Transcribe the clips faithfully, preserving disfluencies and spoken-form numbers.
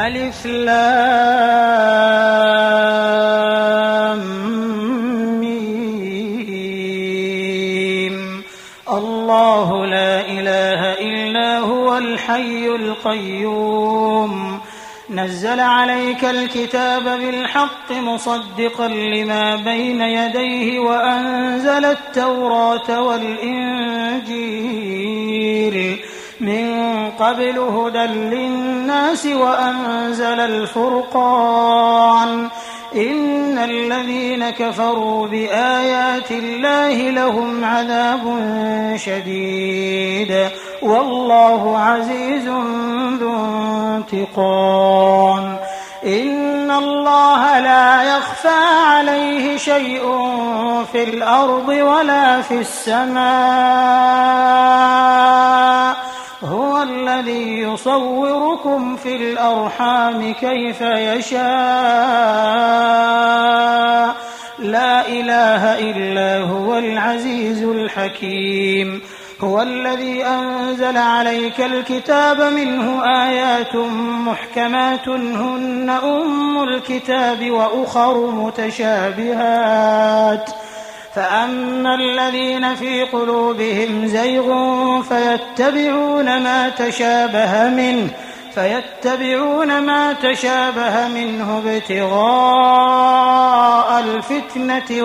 ألف لام ميم الله لا إله إلا هو الحي القيوم نزل عليك الكتاب بالحق مصدقا لما بين يديه وأنزل التوراة والإنجيل من قبل هدى للناس وأنزل الفرقان إن الذين كفروا بآيات الله لهم عذاب شديد والله عزيز ذو انتقام إن الله لا يخفى عليه شيء في الأرض ولا في السماء هو الذي يصوركم في الأرحام كيف يشاء لا إله إلا هو العزيز الحكيم هو الذي أنزل عليك الكتاب منه آيات محكمات هن أم الكتاب وأخر متشابهات فأما الذين في قلوبهم زيغ فيتبعون ما تشابه منه فيتبعون ما تشابه منه ابتغاء الفتنة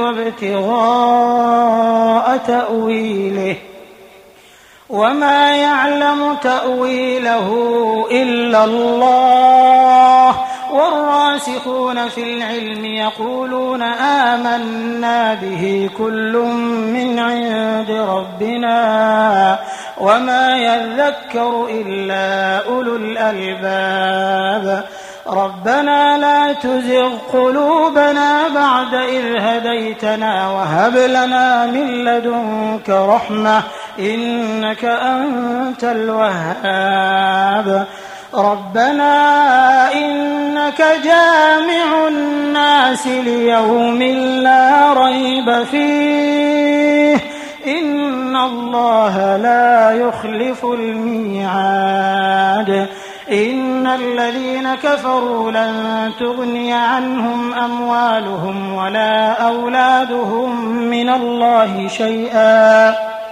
وابتغاء تأويله وما يعلم تأويله إلا الله والراسخون في العلم يقولون آمنا به كل من عند ربنا وما يذكر إلا أولو الألباب ربنا لا تزغ قلوبنا بعد إذ هديتنا وهب لنا من لدنك رحمة إنك أنت الوهاب ربنا إنك جامع الناس ليوم لا ريب فيه إن الله لا يخلف الميعاد إن الذين كفروا لن تغني عنهم أموالهم ولا أولادهم من الله شيئا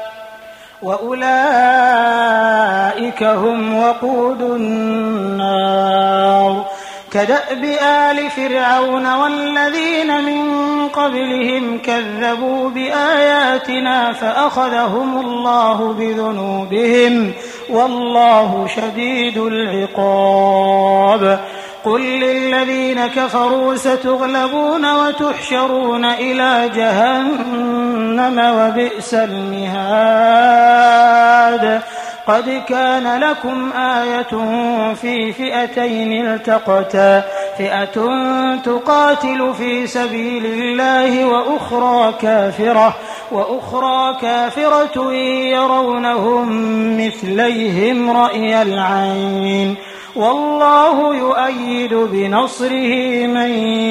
وأولئك هم وقود النار كدأب آل فرعون والذين من قبلهم كذبوا بآياتنا فأخذهم الله بذنوبهم والله شديد العقاب قل للذين كفروا ستغلبون وتحشرون إلى جهنم وبئس المهاد قد كان لكم آية في فئتين التقتا فئة تقاتل في سبيل الله وأخرى كافرة وأخرى كافرة يرونهم مثليهم رأي العين والله يؤيد بنصره من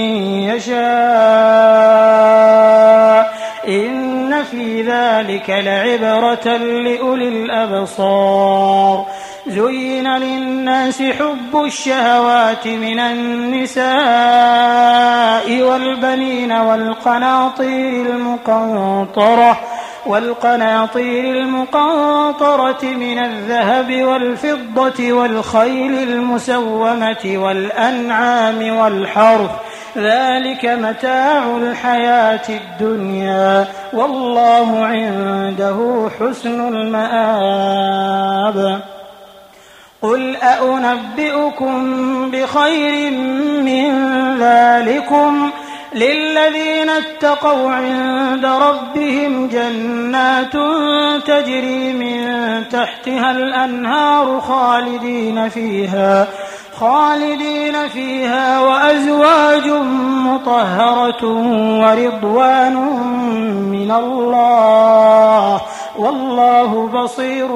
يشاء إن في ذلك لعبرة لأولي الأبصار زين للناس حب الشهوات من النساء والبنين والقناطير المقنطرة والقناطير المقنطرة من الذهب والفضة والخيل المسومة والأنعام والحرث ذلك متاع الحياة الدنيا والله عنده حسن المآب قل أأنبئكم بخير من ذلكم للذين اتقوا عند ربهم جنات تجري من تحتها الأنهار خالدين فيها خالدين فيها وأزواج مطهرة ورضوان من الله والله بصير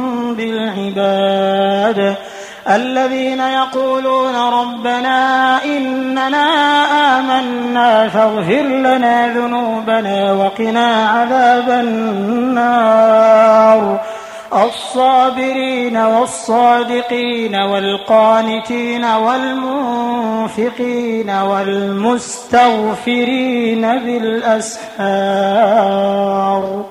بالعباد الذين يقولون ربنا إننا آمنا فاغفر لنا ذنوبنا وقنا عذاب النار الصابرين والصادقين والقانتين والمنفقين والمستغفرين بالأسحار